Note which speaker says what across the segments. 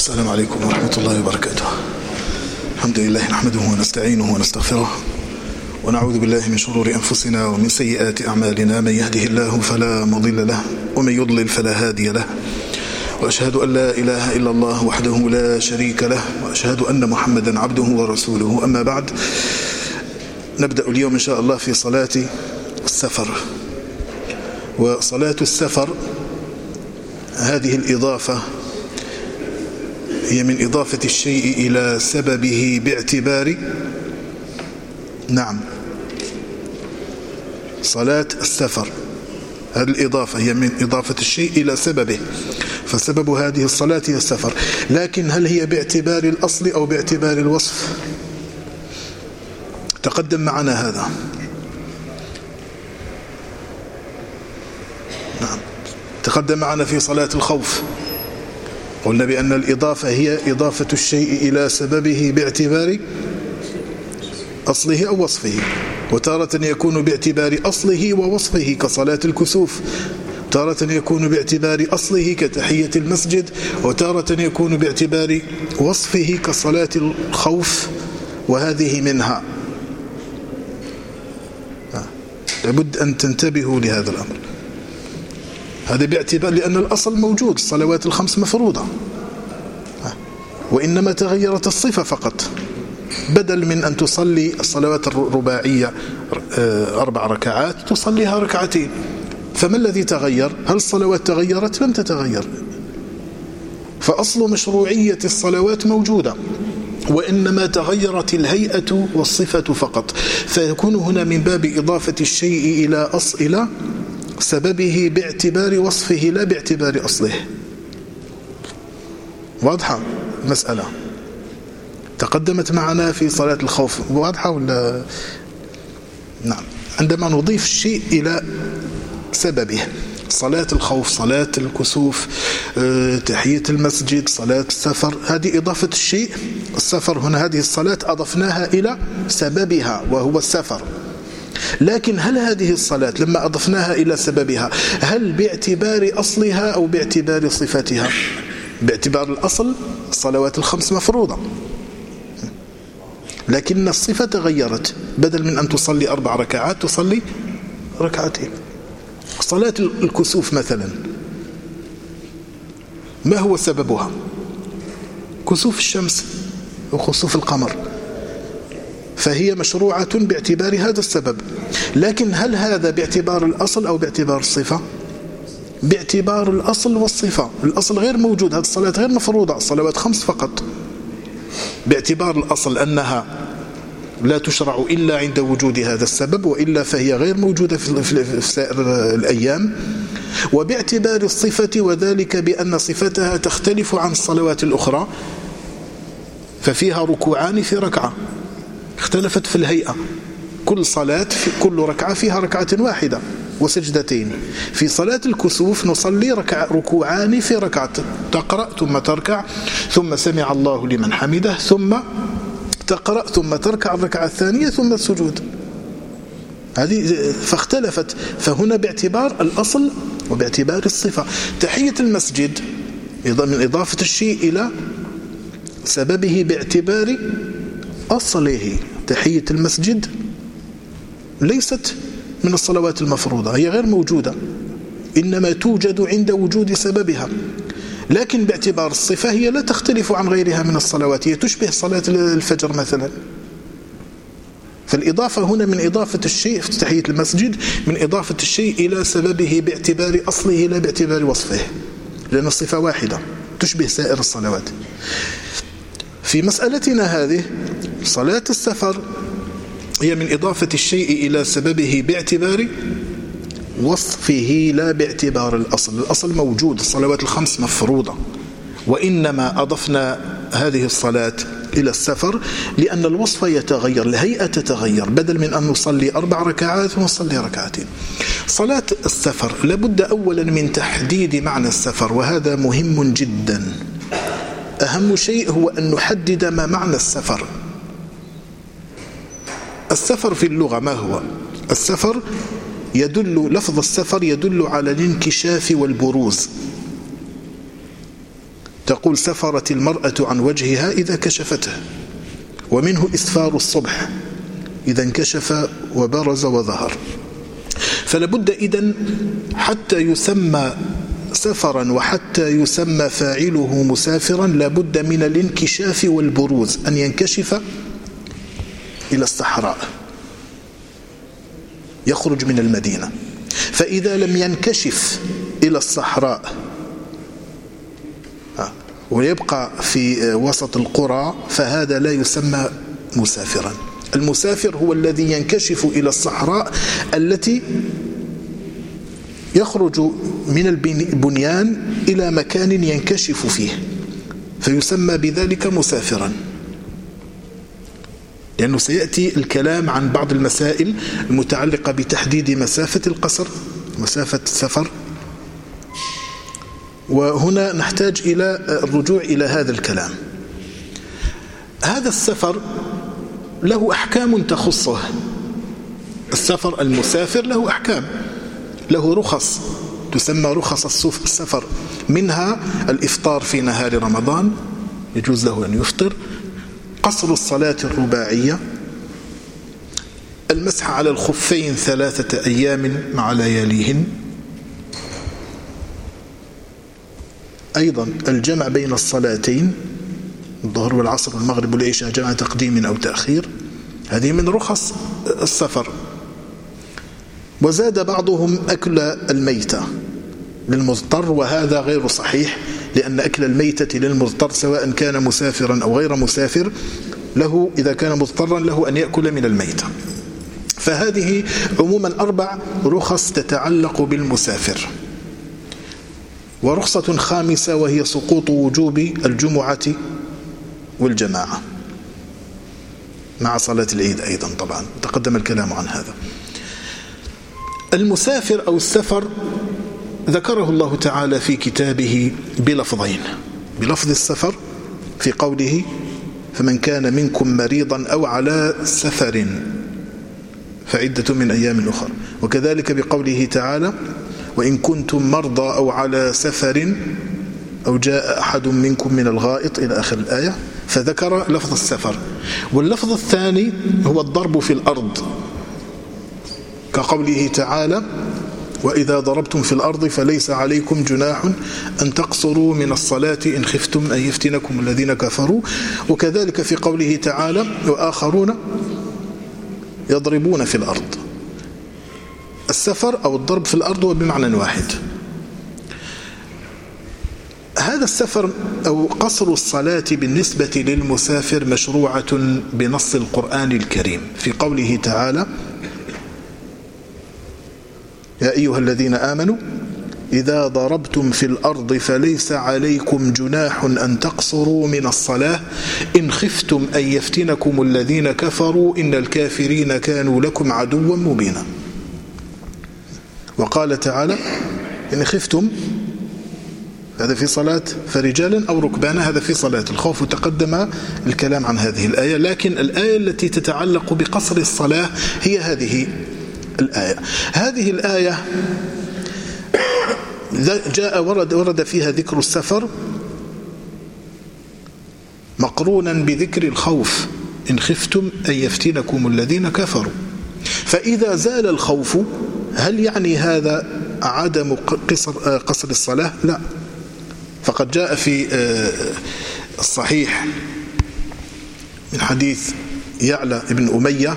Speaker 1: السلام عليكم ورحمة الله وبركاته. الحمد لله نحمده ونستعينه ونستغفره ونعوذ بالله من شرور أنفسنا ومن سيئات أعمالنا. من يهده الله فلا مضل له ومن يضلل فلا هادي له، وأشهد أن لا إله إلا الله وحده لا شريك له، وأشهد أن محمدا عبده ورسوله. أما بعد، نبدأ اليوم إن شاء الله في صلاة السفر. وصلاة السفر هذه الإضافة هي من إضافة الشيء إلى سببه باعتبار صلاة السفر. هذه الإضافة هي من إضافة الشيء إلى سببه، فسبب هذه الصلاة هي السفر. لكن هل هي باعتبار الأصل أو باعتبار الوصف؟ تقدم معنا هذا. تقدم معنا في صلاة الخوف، قلنا بأن الإضافة هي إضافة الشيء إلى سببه باعتبار أصله أو وصفه، وتارة يكون باعتبار أصله ووصفه كصلاة الكسوف، تارة يكون باعتبار أصله كتحية المسجد، وتارة يكون باعتبار وصفه كصلاة الخوف، وهذه منها. لابد أن تنتبهوا لهذا الأمر. هذا باعتبار لأن الأصل موجود، الصلوات الخمس مفروضة، وإنما تغيرت الصفة فقط. بدل من أن تصلي الصلوات الرباعية 4 ركعات تصليها ركعتين. فما الذي تغير؟ هل الصلوات تغيرت؟ لم تتغير. فأصل مشروعية الصلوات موجودة، وإنما تغيرت الهيئة والصفة فقط. فيكون هنا من باب إضافة الشيء إلى سببه باعتبار وصفه لا باعتبار أصله. واضحة المسألة؟ تقدمت معنا في صلاة الخوف. واضحة ولا؟ نعم. عندما نضيف الشيء إلى سببه، صلاة الخوف، صلاة الكسوف، تحية المسجد، صلاة السفر، هذه إضافة الشيء. السفر هنا هذه الصلاة أضفناها إلى سببها وهو السفر. لكن هل هذه الصلاة لما أضفناها إلى سببها هل باعتبار أصلها أو باعتبار صفتها؟ باعتبار الأصل الصلوات الخمس مفروضة، لكن الصفة تغيرت. بدل من أن تصلي 4 ركعات تصلي ركعتين. صلاة الكسوف مثلا ما هو سببها؟ كسوف الشمس وخسوف القمر، فهي مشروعة باعتبار هذا السبب. لكن هل هذا باعتبار الأصل أو باعتبار الصفة؟ باعتبار الأصل والصفة. الأصل غير موجود، هذه الصلاة غير مفروضة، الصلوات 5 فقط. باعتبار الأصل أنها لا تشرع إلا عند وجود هذا السبب، وإلا فهي غير موجودة في سائر الأيام. وباعتبار الصفة، وذلك بأن صفتها تختلف عن الصلوات الأخرى، ففيها ركوعان في ركعة، اختلفت في الهيئة. كل صلاة في كل ركعة فيها ركعة واحدة وسجدتين. في صلاة الكسوف نصلي ركوعان في ركعة، تقرأ ثم تركع ثم سمع الله لمن حمده ثم تقرأ ثم تركع الركعة الثانية ثم السجود. هذه فاختلفت. فهنا باعتبار الأصل وباعتبار الصفة. تحية المسجد من إضافة الشيء إلى سببه باعتبار أصله. تحية المسجد ليست من الصلوات المفروضة، هي غير موجودة، إنما توجد عند وجود سببها. لكن باعتبار الصفة هي لا تختلف عن غيرها من الصلوات، هي تشبه صلاة الفجر مثلا. فالإضافة هنا من إضافة الشيء في تحية المسجد من إضافة الشيء إلى سببه باعتبار أصله لا باعتبار وصفه، لأن الصفة واحدة تشبه سائر الصلوات. في مسألتنا هذه صلاة السفر هي من إضافة الشيء إلى سببه باعتبار وصفه لا باعتبار الأصل. الأصل موجود، الصلوات الخمس مفروضة، وإنما أضفنا هذه الصلاة إلى السفر لأن الوصف يتغير، الهيئة تتغير. بدل من أن نصلي 4 ركعات ونصلي ركعتين. صلاة السفر لابد أولا من تحديد معنى السفر، وهذا مهم جدا. أهم شيء هو أن نحدد ما معنى السفر. السفر في اللغة ما هو؟ السفر لفظ السفر يدل على الانكشاف والبروز. تقول سفرت المرأة عن وجهها إذا كشفته، ومنه إسفار الصبح إذا انكشف وبرز وظهر. فلابد إذن حتى يسمى سفرا وحتى يسمى فاعله مسافرا لابد من الانكشاف والبروز، أن ينكشف إلى الصحراء يخرج من المدينة. فإذا لم ينكشف إلى الصحراء ويبقى في وسط القرى فهذا لا يسمى مسافرا. المسافر هو الذي ينكشف إلى الصحراء التي يخرج من البنيان إلى مكان ينكشف فيه، فيسمى بذلك مسافرا. لأنه سيأتي الكلام عن بعض المسائل المتعلقة بتحديد مسافة القصر، مسافة السفر، وهنا نحتاج إلى الرجوع إلى هذا الكلام. هذا السفر له أحكام تخصه. السفر المسافر له أحكام، له رخص تسمى رخص السفر، منها الإفطار في نهار رمضان، يجوز له أن يفطر، قصر الصلاة الرباعية، المسح على الخفين 3 أيام مع لياليهن، أيضا الجمع بين الصلاتين الظهر والعصر والمغرب والعشاء جمع تقديم أو تأخير، هذه من رخص السفر. وزاد بعضهم أكل الميتة للمضطر، وهذا غير صحيح، لأن أكل الميتة للمضطر سواء كان مسافرا أو غير مسافر له، إذا كان مضطرا له أن يأكل من الميتة. فهذه عموما 4 رخص تتعلق بالمسافر. ورخصة خامسة وهي سقوط وجوب الجمعة والجماعة مع صلاة العيد أيضا، طبعا تقدم الكلام عن هذا. المسافر أو السفر ذكره الله تعالى في كتابه بلفظين، بلفظ السفر في قوله فمن كان منكم مريضا أو على سفر فعدة من أيام أخرى، وكذلك بقوله تعالى وإن كنتم مرضى أو على سفر أو جاء أحد منكم من الغائط إلى آخر الآية، فذكر لفظ السفر. واللفظ الثاني هو الضرب في الأرض، كقوله تعالى وإذا ضربتم في الأرض فليس عليكم جناح أن تقصروا من الصلاة إن خفتم أن يفتنكم الذين كفروا، وكذلك في قوله تعالى وآخرون يضربون في الأرض. السفر أو الضرب في الأرض هو بمعنى واحد. هذا السفر أو قصر الصلاة بالنسبة للمسافر مشروعة بنص القرآن الكريم في قوله تعالى يا أيها الذين آمنوا إذا ضربتم في الأرض فليس عليكم جناح أن تقصروا من الصلاة إن خفتم أن يفتنكم الذين كفروا إن الكافرين كانوا لكم عدوا مبينا. وقال تعالى إن خفتم، هذا في صلاة فرجالا أو ركبانا، هذا في صلاة الخوف، تقدم الكلام عن هذه الآية. لكن الآية التي تتعلق بقصر الصلاة هي هذه الآية. هذه الآية ورد فيها ذكر السفر مقرونا بذكر الخوف إن خفتم أن يفتنكم الذين كفروا. فإذا زال الخوف هل يعني هذا عدم قصر الصلاة؟ لا، فقد جاء في الصحيح من حديث يعلى بن أمية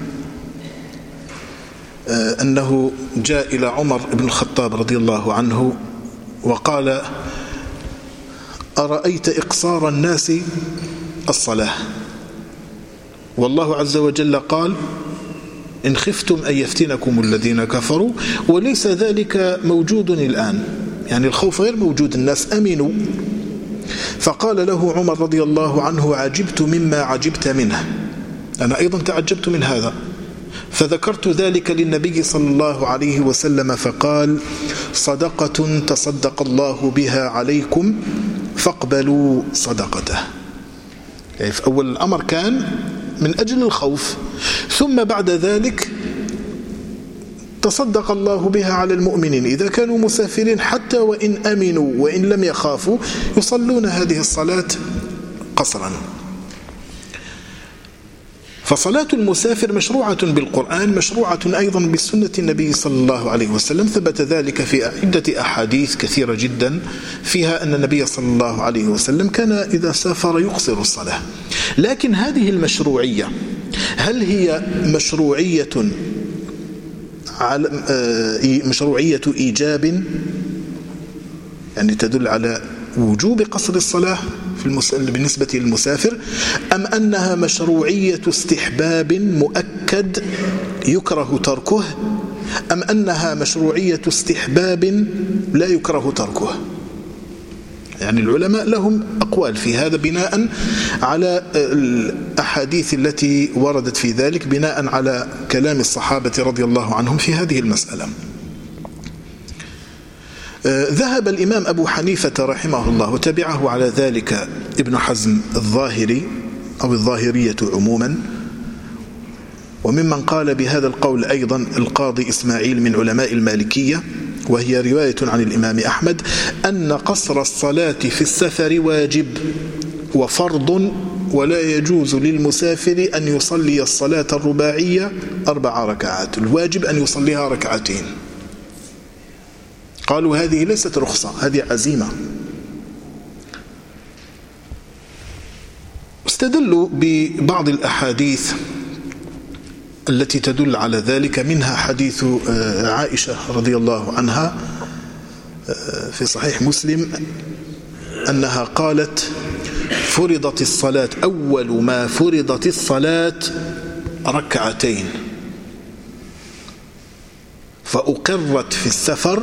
Speaker 1: أنه جاء إلى عمر بن الخطاب رضي الله عنه وقال أرأيت إقصار الناس الصلاة والله عز وجل قال إن خفتم أن يفتنكم الذين كفروا، وليس ذلك موجود الآن، يعني الخوف غير موجود، الناس أمنوا. فقال له عمر رضي الله عنه عجبت مما عجبت منه، أنا أيضا تعجبت من هذا، فذكرت ذلك للنبي صلى الله عليه وسلم فقال صدقة تصدق الله بها عليكم فاقبلوا صدقته. يعني في أول الأمر كان من أجل الخوف، ثم بعد ذلك تصدق الله بها على المؤمنين إذا كانوا مسافرين حتى وإن أمنوا وإن لم يخافوا يصلون هذه الصلاة قصرا. فصلاة المسافر مشروعة بالقرآن، مشروعة أيضا بسنة النبي صلى الله عليه وسلم. ثبت ذلك في عدة أحاديث كثيرة جدا فيها أن النبي صلى الله عليه وسلم كان إذا سافر يقصر الصلاة. لكن هذه المشروعية هل هي مشروعية إيجاب، يعني تدل على وجوب قصر الصلاة بالنسبة للمسافر، أم أنها مشروعية استحباب مؤكد يكره تركه، أم أنها مشروعية استحباب لا يكره تركه؟ يعني العلماء لهم أقوال في هذا بناء على الأحاديث التي وردت في ذلك، بناء على كلام الصحابة رضي الله عنهم في هذه المسألة. ذهب الإمام أبو حنيفة رحمه الله وتبعه على ذلك ابن حزم الظاهري أو الظاهرية عموما، وممن قال بهذا القول أيضا القاضي إسماعيل من علماء المالكية، وهي رواية عن الإمام أحمد أن قصر الصلاة في السفر واجب وفرض، ولا يجوز للمسافر أن يصلي الصلاة الرباعية 4 ركعات، الواجب أن يصليها 2 ركعات. قالوا هذه ليست رخصة، هذه عزيمة. استدلوا ببعض الأحاديث التي تدل على ذلك، منها حديث عائشة رضي الله عنها في صحيح مسلم أنها قالت: فرضت الصلاة، أول ما فرضت الصلاة 2 ركعتين، فأقرت في السفر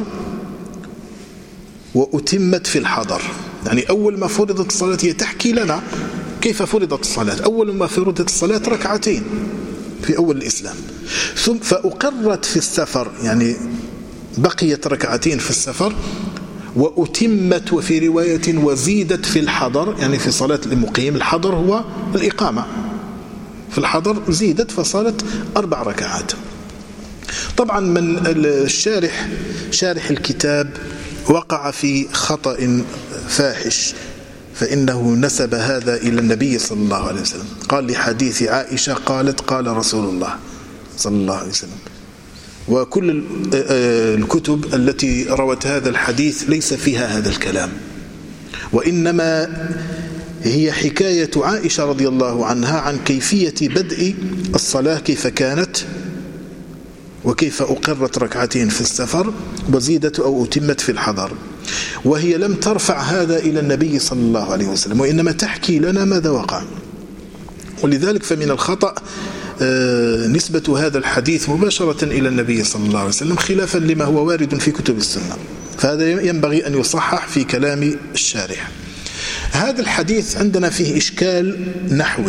Speaker 1: وأتمت في الحضر. يعني أول ما فرضت الصلاة، هي تحكي لنا كيف فرضت الصلاة. أول ما فرضت الصلاة 2 ركعتين في أول الإسلام، ثم فأقرت في السفر، يعني بقيت 2 ركعتين في السفر، وأتمت، وفي رواية وزيدت في الحضر، يعني في صلاة المقيم. الحضر هو الإقامة، في الحضر زيدت فصارت 4 ركعات. طبعا من شارح الكتاب وقع في خطأ فاحش، فإنه نسب هذا إلى النبي صلى الله عليه وسلم. قال لحديث عائشة قالت: قال رسول الله صلى الله عليه وسلم. وكل الكتب التي روت هذا الحديث ليس فيها هذا الكلام، وإنما هي حكاية عائشة رضي الله عنها عن كيفية بدء الصلاة، كيف كانت وكيف أقرت 2 ركعتين في السفر وزيدت أو أتمت في الحضر. وهي لم ترفع هذا إلى النبي صلى الله عليه وسلم، وإنما تحكي لنا ماذا وقع. ولذلك فمن الخطأ نسبة هذا الحديث مباشرة إلى النبي صلى الله عليه وسلم، خلافا لما هو وارد في كتب السنة. فهذا ينبغي أن يصحح في كلام الشارح. هذا الحديث عندنا فيه إشكال نحوي.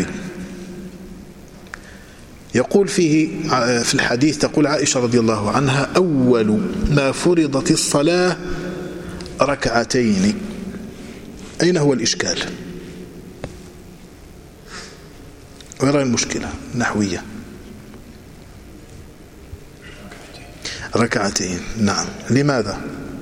Speaker 1: يقول فيه في الحديث، تقول عائشة رضي الله عنها: أول ما فرضت الصلاة 2 ركعتين. أين هو الإشكال؟ وين المشكلة نحوية؟ 2 ركعتين، نعم. لماذا؟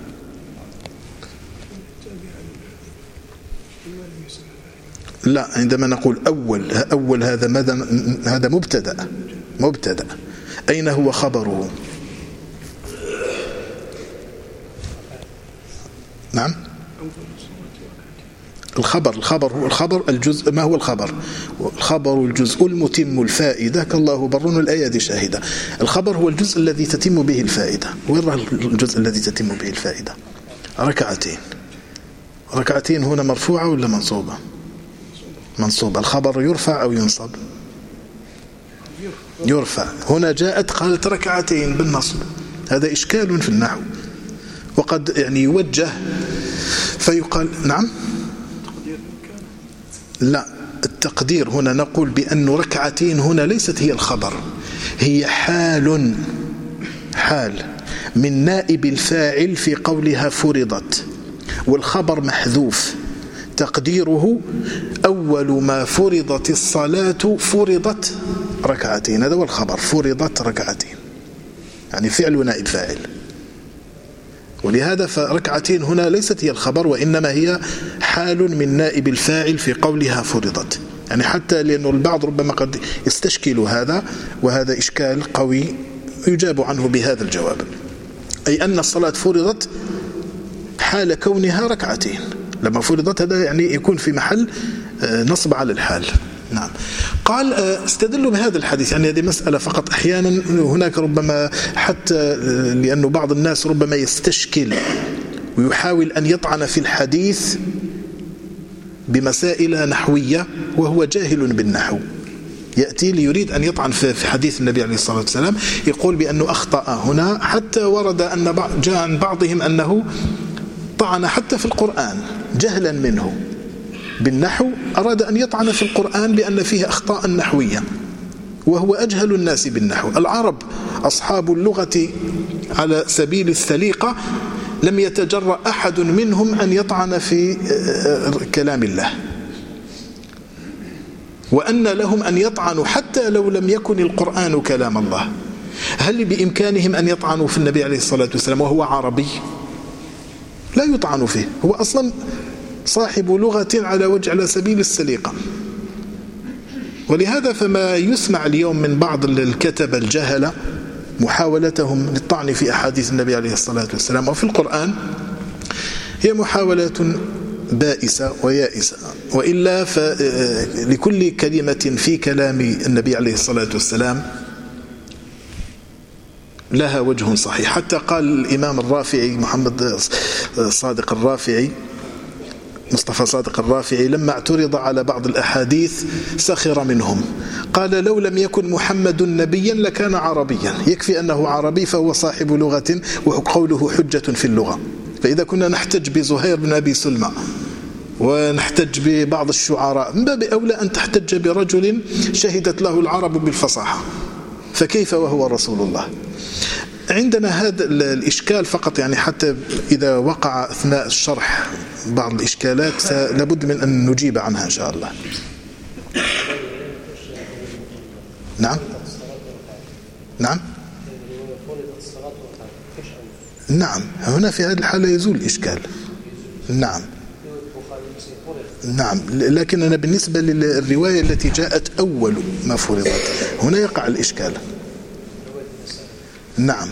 Speaker 1: لا، عندما نقول أول هذا مبتدأ. أين هو خبره؟ نعم، الخبر الجزء. ما هو الخبر؟ الخبر الجزء المتم الفائدة، كالله بر الآية دي شاهدة. الخبر هو الجزء الذي تتم به الفائدة. وين الجزء الذي تتم به الفائدة؟ 2 ركعتين هنا مرفوعة ولا منصوبة؟ منصوبة. الخبر يرفع أو ينصب؟ يرفع. هنا جاءت قالت 2 ركعتين بالنصب. هذا إشكال في النحو، وقد يعني يوجه فيقال نعم. لا، التقدير هنا نقول بأن 2 ركعتين هنا ليست هي الخبر، هي حال من نائب الفاعل في قولها فرضت، والخبر محذوف، تقديره أول ما فرضت الصلاة فرضت 2 ركعتين. هذا هو الخبر، فرضت 2 ركعتين. يعني فعل نائب فاعل. ولهذا فركعتين هنا ليست هي الخبر، وإنما هي حال من نائب الفاعل في قولها فرضت. يعني حتى لأنه البعض ربما قد يستشكل هذا، وهذا إشكال قوي يجاب عنه بهذا الجواب، أي أن الصلاة فرضت حال كونها ركعتين. لما فرضت هذا يعني يكون في محل نصب على الحال. نعم. قال استدلوا بهذا الحديث، يعني هذه مسألة فقط. أحيانا هناك ربما حتى لأنه بعض الناس ربما يستشكل ويحاول أن يطعن في الحديث بمسائل نحوية وهو جاهل بالنحو، يأتي ليريد أن يطعن في حديث النبي عليه الصلاة والسلام، يقول بأنه أخطأ هنا، حتى ورد أن جاء عن بعضهم أنه طعن حتى في القرآن جهلا منه بالنحو، أراد أن يطعن في القرآن لأن فيه أخطاء نحوية وهو أجهل الناس بالنحو. العرب أصحاب اللغة على سبيل السليقة لم يتجرأ أحد منهم أن يطعن في كلام الله، وأن لهم أن يطعنوا حتى لو لم يكن القرآن كلام الله. هل بإمكانهم أن يطعنوا في النبي عليه الصلاة والسلام وهو عربي؟ لا يطعن فيه، هو أصلا صاحب لغة على سبيل السليقة. ولهذا فما يسمع اليوم من بعض الكتبة الجهلة محاولتهم للطعن في أحاديث النبي عليه الصلاة والسلام وفي القرآن هي محاولات بائسة ويائسة، وإلا فلكل كلمة في كلام النبي عليه الصلاة والسلام لها وجه صحيح. حتى قال الإمام الرافعي محمد صادق الرافعي، مصطفى صادق الرافعي، لما اعترض على بعض الأحاديث سخر منهم، قال لو لم يكن محمد نبيا لكان عربيا، يكفي أنه عربي فهو صاحب لغة وقوله حجة في اللغة. فإذا كنا نحتج بزهير بن أبي سلمى ونحتج ببعض الشعراء، من باب أولى أن تحتج برجل شهدت له العرب بالفصاحة، فكيف وهو رسول الله؟ عندنا هذا الإشكال فقط، يعني حتى إذا وقع أثناء الشرح بعض الإشكالات لابد من أن نجيب عنها إن شاء الله. نعم نعم نعم، هنا في هذه الحالة يزول الإشكال. نعم نعم، لكننا بالنسبة للرواية التي جاءت أول ما فرضت هنا يقع الإشكال. نعم.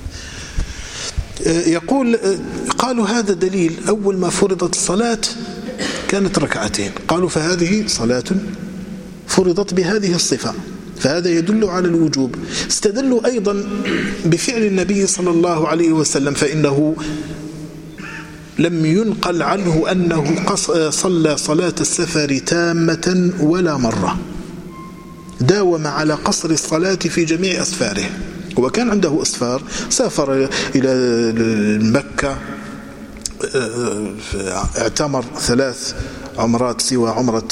Speaker 1: يقول قالوا هذا دليل، أول ما فرضت الصلاة كانت ركعتين، قالوا فهذه صلاة فرضت بهذه الصفة، فهذا يدل على الوجوب. استدلوا أيضا بفعل النبي صلى الله عليه وسلم، فإنه لم ينقل عنه أنه صلى صلاة السفر تامة ولا مرة، داوم على قصر الصلاة في جميع أسفاره. وكان عنده أسفار، سافر إلى مكة، اعتمر 3 عمرات سوى عمرة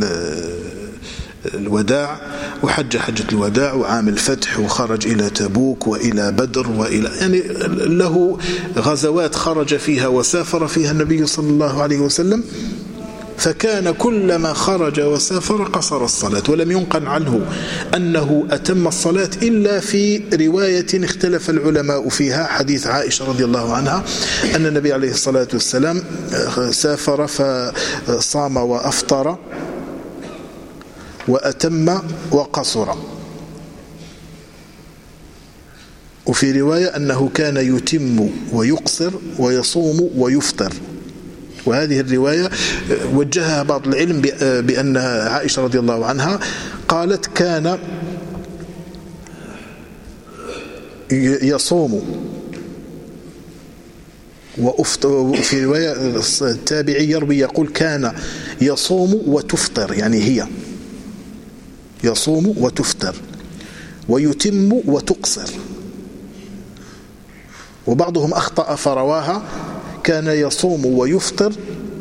Speaker 1: الوداع، وحج حجة الوداع وعام الفتح، وخرج إلى تبوك وإلى بدر وإلى يعني له غزوات خرج فيها وسافر فيها النبي صلى الله عليه وسلم. فكان كلما خرج وسافر قصر الصلاة، ولم ينقل عنه أنه أتم الصلاة إلا في رواية اختلف العلماء فيها، حديث عائشة رضي الله عنها أن النبي عليه الصلاة والسلام سافر فصام وأفطر وأتم وقصر، وفي رواية أنه كان يتم ويقصر ويصوم ويفطر. وهذه الرواية وجهها بعض العلم بأن عائشة رضي الله عنها قالت كان يصوم وأفطر، وفي رواية التابعي يروي يقول كان يصوم وتفطر، يعني هي يصوم وتفطر ويتم وتقصر. وبعضهم أخطأ فرواها كان يصوم ويفطر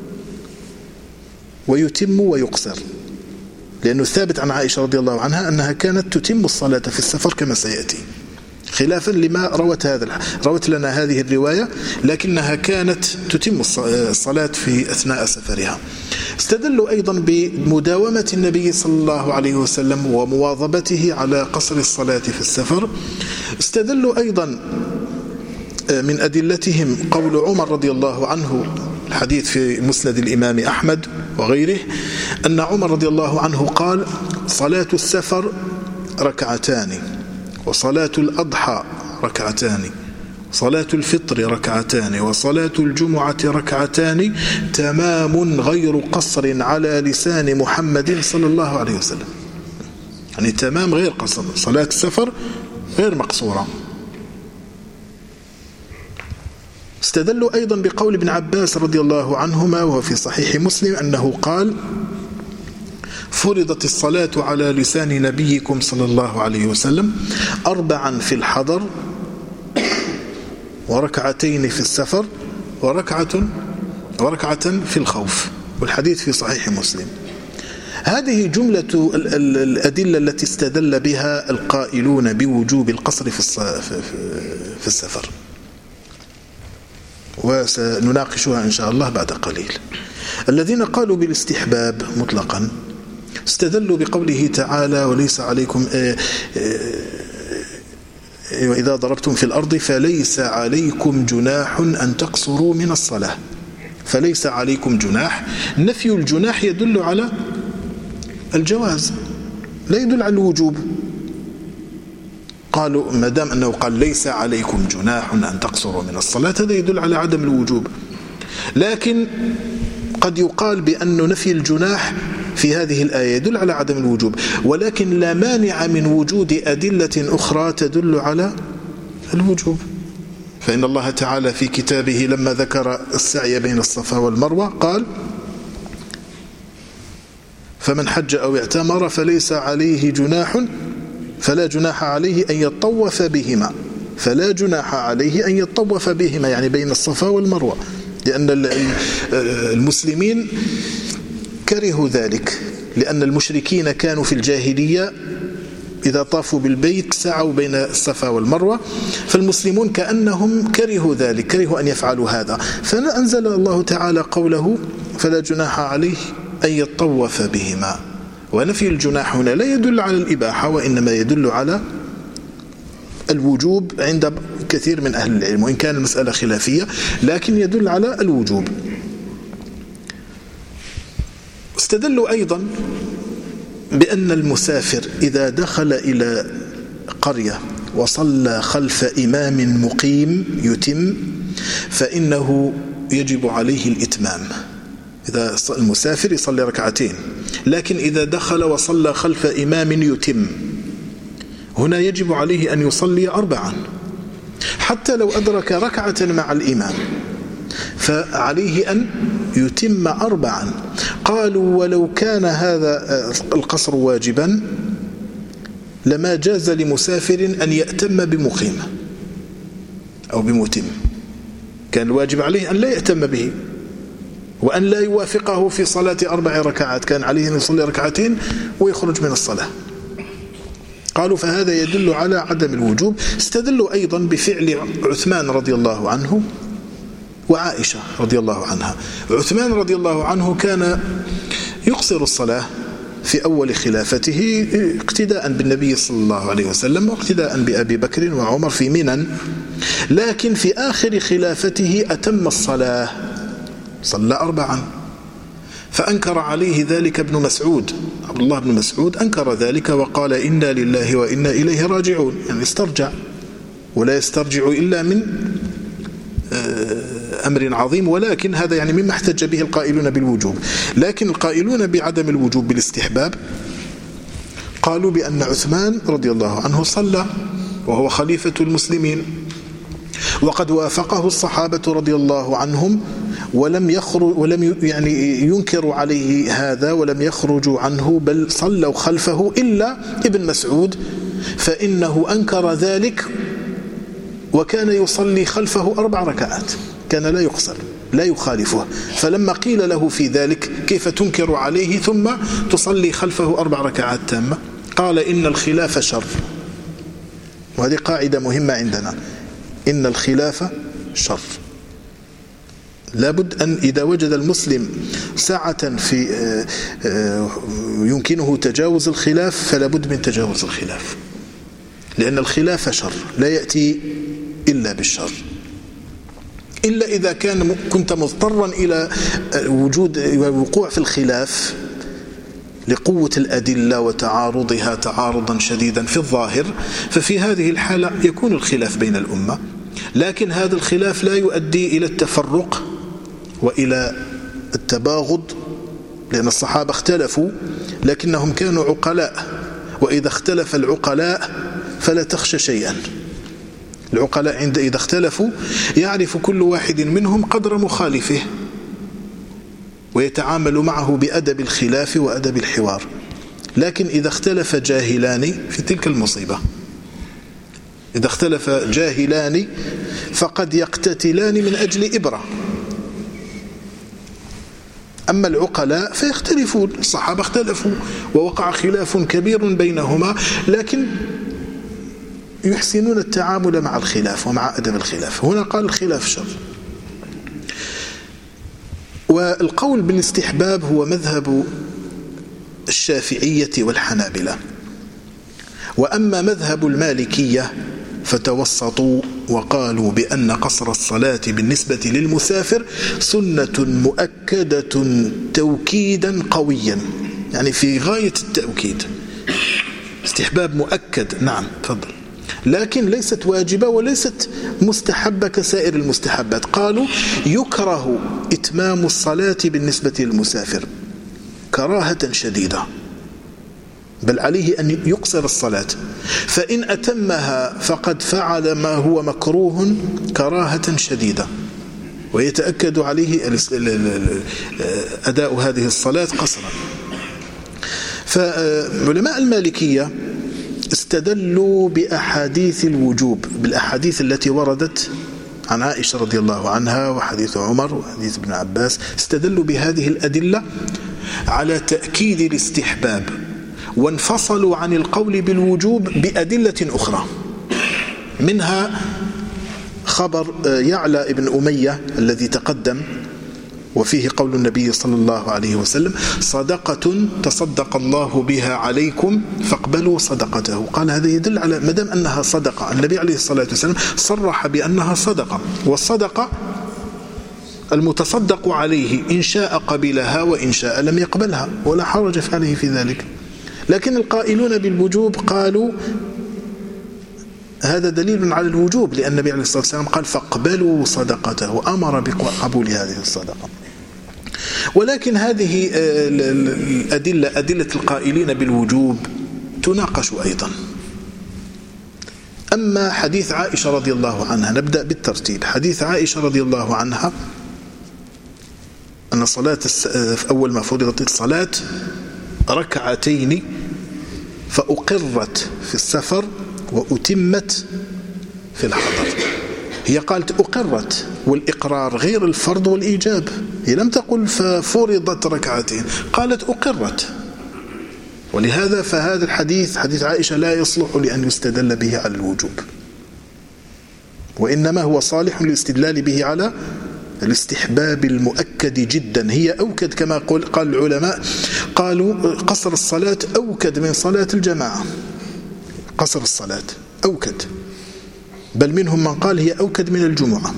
Speaker 1: ويتم ويقصر، لأنه ثابت عن عائشة رضي الله عنها أنها كانت تتم الصلاة في السفر كما سيأتي. خلافا لما روت لنا هذه الرواية، لكنها كانت تتم الصلاة في أثناء سفرها. استدلوا أيضا بمداومة النبي صلى الله عليه وسلم ومواظبته على قصر الصلاة في السفر. استدلوا أيضا من أدلتهم قول عمر رضي الله عنه، الحديث في مسند الإمام أحمد وغيره، أن عمر رضي الله عنه قال: صلاة السفر ركعتان، وصلاة الأضحى ركعتان، صلاة الفطر ركعتان، وصلاة الجمعة ركعتان، تمام غير قصر على لسان محمد صلى الله عليه وسلم. يعني تمام غير قصر، صلاة السفر غير مقصورة. استدلوا أيضا بقول ابن عباس رضي الله عنهما وهو في صحيح مسلم أنه قال: فرضت الصلاة على لسان نبيكم صلى الله عليه وسلم 4 في الحضر، وركعتين في السفر، وركعة في الخوف. والحديث في صحيح مسلم. هذه جملة الأدلة التي استدل بها القائلون بوجوب القصر في السفر، وسنناقشها إن شاء الله بعد قليل. الذين قالوا بالاستحباب مطلقا استدلوا بقوله تعالى: وليس عليكم وإذا ضربتم في الأرض فليس عليكم جناح أن تقصروا من الصلاة. فليس عليكم جناح، نفي الجناح يدل على الجواز، لا يدل على الوجوب. قالوا ما دام أنه قال ليس عليكم جناح أن تقصروا من الصلاة، هذا يدل على عدم الوجوب. لكن قد يقال بأن نفي الجناح في هذه الآية يدل على عدم الوجوب، ولكن لا مانع من وجود أدلة أخرى تدل على الوجوب. فإن الله تعالى في كتابه لما ذكر السعي بين الصفا والمروة قال: فمن حج أو اعتمر فليس عليه جناح، فلا جناح عليه أن يطوف بهما، فلا جناح عليه أن يطوف بهما، يعني بين الصفا والمروة، لأن المسلمين كرهوا ذلك، لأن المشركين كانوا في الجاهلية إذا طافوا بالبيت سعوا بين الصفا والمروة، فالمسلمون كأنهم كرهوا ذلك، كرهوا أن يفعلوا هذا، فأنزل الله تعالى قوله: فلا جناح عليه أن يطوف بهما. ونفي الجناح هنا لا يدل على الإباحة، وإنما يدل على الوجوب عند كثير من أهل العلم، وإن كان المسألة خلافية لكن يدل على الوجوب. استدلوا أيضا بأن المسافر إذا دخل إلى قرية وصلى خلف إمام مقيم يتم فإنه يجب عليه الإتمام. إذا المسافر يصلي ركعتين، لكن إذا دخل وصلى خلف إمام يتم، هنا يجب عليه أن يصلي 4 حتى لو أدرك ركعة مع الإمام، فعليه أن يتم 4. قالوا: ولو كان هذا القصر واجبا لما جاز لمسافر أن يأتم بمقيم أو بمتم، كان الواجب عليه أن لا يأتم به وأن لا يوافقه في صلاة 4 ركعات، كان عليه أن يصلي 2 ويخرج من الصلاة. قالوا فهذا يدل على عدم الوجوب. استدلوا أيضا بفعل عثمان رضي الله عنه وعائشة رضي الله عنها. عثمان رضي الله عنه كان يقصر الصلاة في أول خلافته اقتداء بالنبي صلى الله عليه وسلم واقتداء بأبي بكر وعمر في منن، لكن في آخر خلافته أتم الصلاة، صلى 4. فأنكر عليه ذلك ابن مسعود، عبد الله بن مسعود أنكر ذلك وقال: إنا لله وإنا إليه راجعون، يعني استرجع، ولا يسترجع إلا من أمر عظيم. ولكن هذا يعني مما احتج به القائلون بالوجوب. لكن القائلون بعدم الوجوب بالاستحباب قالوا بأن عثمان رضي الله عنه صلى وهو خليفة المسلمين، وقد وافقه الصحابة رضي الله عنهم ولم يعني ينكروا عليه هذا ولم يخرجوا عنه، بل صلوا خلفه إلا ابن مسعود، فإنه أنكر ذلك وكان يصلي خلفه 4 ركعات، كان لا يقصر لا يخالفه. فلما قيل له في ذلك: كيف تنكر عليه ثم تصلي خلفه 4 ركعات تامة؟ قال: إن الخلاف شر، وهذه قاعدة مهمة عندنا، إن الخلاف شر. لابد أن إذا وجد المسلم ساعة في يمكنه تجاوز الخلاف فلا بد من تجاوز الخلاف، لأن الخلاف شر لا يأتي إلا بالشر، إلا إذا كنت مضطرا إلى وجود وقوع في الخلاف لقوة الأدلة وتعارضها تعارضا شديدا في الظاهر، ففي هذه الحالة يكون الخلاف بين الأمة، لكن هذا الخلاف لا يؤدي إلى التفرق وإلى التباغض، لأن الصحابة اختلفوا لكنهم كانوا عقلاء، وإذا اختلف العقلاء فلا تخشى شيئا. العقلاء إذا اختلفوا يعرف كل واحد منهم قدر مخالفه ويتعامل معه بأدب الخلاف وأدب الحوار. لكن إذا اختلف جاهلان في تلك المصيبة، إذا اختلف جاهلان فقد يقتتلان من أجل إبرة. أما العقلاء فيختلفون، الصحابة اختلفوا ووقع خلاف كبير بينهما، لكن يحسنون التعامل مع الخلاف ومع أدب الخلاف. هنا قال الخلاف شر. والقول بالاستحباب هو مذهب الشافعية والحنابلة، وأما مذهب المالكية فتوسطوا وقالوا بأن قصر الصلاة بالنسبة للمسافر سنة مؤكدة توكيدا قويا، يعني في غاية التأكيد، استحباب مؤكد. نعم تفضل. لكن ليست واجبة وليست مستحبة كسائر المستحبات. قالوا يكره إتمام الصلاة بالنسبة للمسافر كراهة شديدة، بل عليه أن يقصر الصلاة، فإن أتمها فقد فعل ما هو مكروه كراهة شديدة، ويتأكد عليه أداء هذه الصلاة قصرا. فعلماء المالكية استدلوا بأحاديث الوجوب، بالأحاديث التي وردت عن عائشة رضي الله عنها وحديث عمر وحديث ابن عباس، استدلوا بهذه الأدلة على تأكيد الاستحباب، وانفصلوا عن القول بالوجوب بأدلة أخرى، منها خبر يعلى ابن أمية الذي تقدم وفيه قول النبي صلى الله عليه وسلم: صدقة تصدق الله بها عليكم فاقبلوا صدقته. قال هذا يدل على مدام أنها صدقة، النبي عليه الصلاة والسلام صرح بأنها صدقة، والصدقة المتصدق عليه إن شاء قبلها وإن شاء لم يقبلها، ولا حرج عليه في ذلك. لكن القائلون بالوجوب قالوا هذا دليل على الوجوب، لأن النبي عليه الصلاة والسلام قال فاقبلوا صدقته وأمر بقبول هذه الصدقة. ولكن هذه الأدلة، أدلة القائلين بالوجوب، تناقش أيضا. أما حديث عائشة رضي الله عنها، نبدأ بالترتيب. حديث عائشة رضي الله عنها أن صلاة أول ما فرضت الصلاة ركعتين فأقرت في السفر وأتمت في الحضر. هي قالت أقرت، والإقرار غير الفرض والإيجاب، هي لم تقل ففرضت ركعتين، قالت أقرت. ولهذا فهذا الحديث حديث عائشة لا يصلح لأن يستدل به على الوجوب، وإنما هو صالح للاستدلال به على الاستحباب المؤكد جدا. هي أوكد كما قال العلماء، قالوا قصر الصلاة أوكد من صلاة الجماعة، قصر الصلاة أوكد، بل منهم من قال هي أوكد من الجمعة.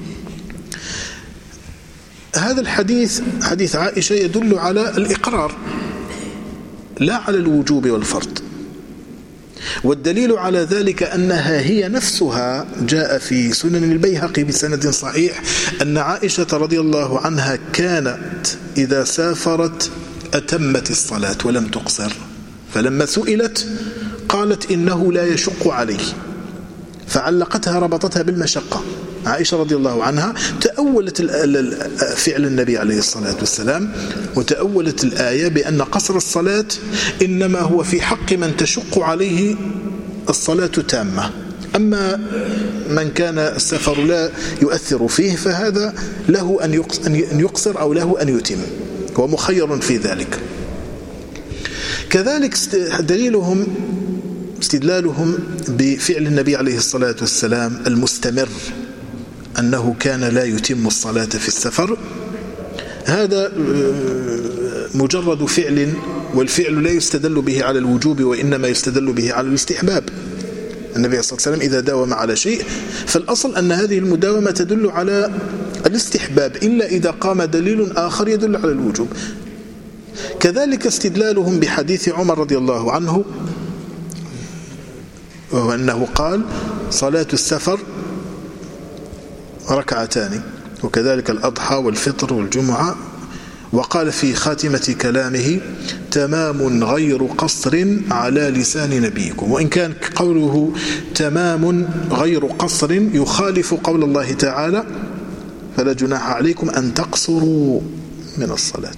Speaker 1: هذا الحديث حديث عائشة يدل على الإقرار لا على الوجوب والفرض، والدليل على ذلك أنها هي نفسها جاء في سنن البيهقي بسند صحيح أن عائشة رضي الله عنها كانت إذا سافرت أتمت الصلاة ولم تقصر، فلما سئلت قالت إنه لا يشق عليه، فعلقتها ربطتها بالمشقة. عائشة رضي الله عنها تأولت فعل النبي عليه الصلاة والسلام، وتأولت الآية بأن قصر الصلاة إنما هو في حق من تشق عليه الصلاة تامة، أما من كان السفر لا يؤثر فيه فهذا له أن يقصر أو له أن يتم، هو مخير في ذلك. كذلك دليلهم استدلالهم بفعل النبي عليه الصلاة والسلام المستمر أنه كان لا يتم الصلاة في السفر، هذا مجرد فعل، والفعل لا يستدل به على الوجوب وإنما يستدل به على الاستحباب. النبي صلى الله عليه وسلم إذا داوم على شيء فالأصل أن هذه المداومة تدل على الاستحباب، إلا إذا قام دليل آخر يدل على الوجوب. كذلك استدلالهم بحديث عمر رضي الله عنه، وأنه قال صلاة السفر ركعتان، وكذلك الأضحى والفطر والجمعة، وقال في خاتمة كلامه تمام غير قصر على لسان نبيكم. وإن كان قوله تمام غير قصر يخالف قول الله تعالى فلا جناح عليكم أن تقصروا من الصلاة.